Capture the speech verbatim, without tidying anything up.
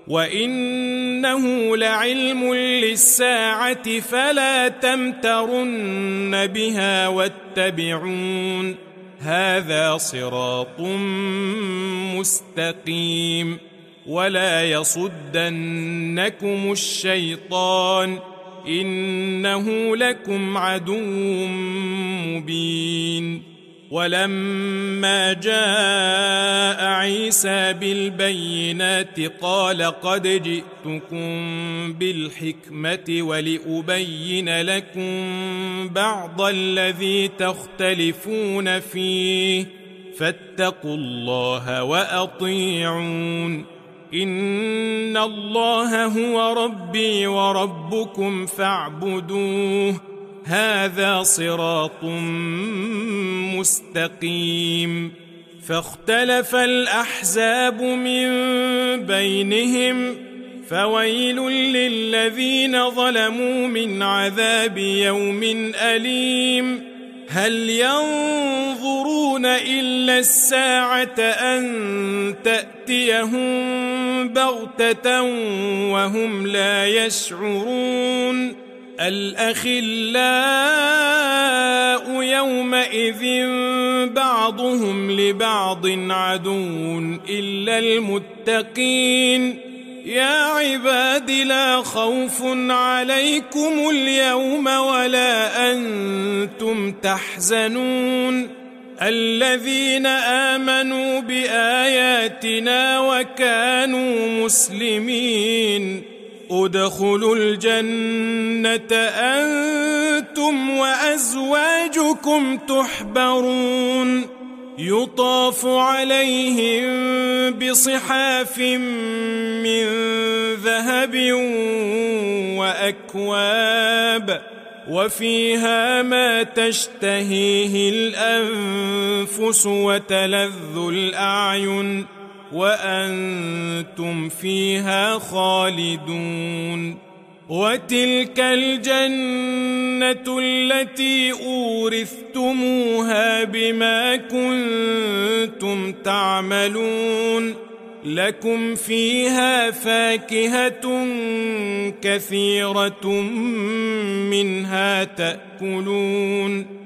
وإنه لعلم للساعة فلا تمترن بها واتبعون هذا صراط مستقيم ولا يصدنكم الشيطان إنه لكم عدو مبين ولما جاء عيسى بالبينات قال قد جئتكم بالحكمة ولأبين لكم بعض الذي تختلفون فيه فاتقوا الله وأطيعون إن الله هو ربي وربكم فاعبدوه هذا صراط مستقيم فاختلف الأحزاب من بينهم فويل للذين ظلموا من عذاب يوم أليم هل ينظرون إلا الساعة أن تأتيهم بغتة وهم لا يشعرون الأخلاء يومئذ بعضهم لبعض عدو إلا المتقين يا عباد لا خوف عليكم اليوم ولا أنتم تحزنون الذين آمنوا بآياتنا وكانوا مسلمين ادخلوا الجنة أنتم وأزواجكم تحبرون يطاف عليهم بصحاف من ذهب وأكواب وفيها ما تشتهيه الأنفس وتلذ الأعين وأنتم فيها خالدون وتلك الجنة التي أورثتموها بما كنتم تعملون لكم فيها فاكهة كثيرة منها تأكلون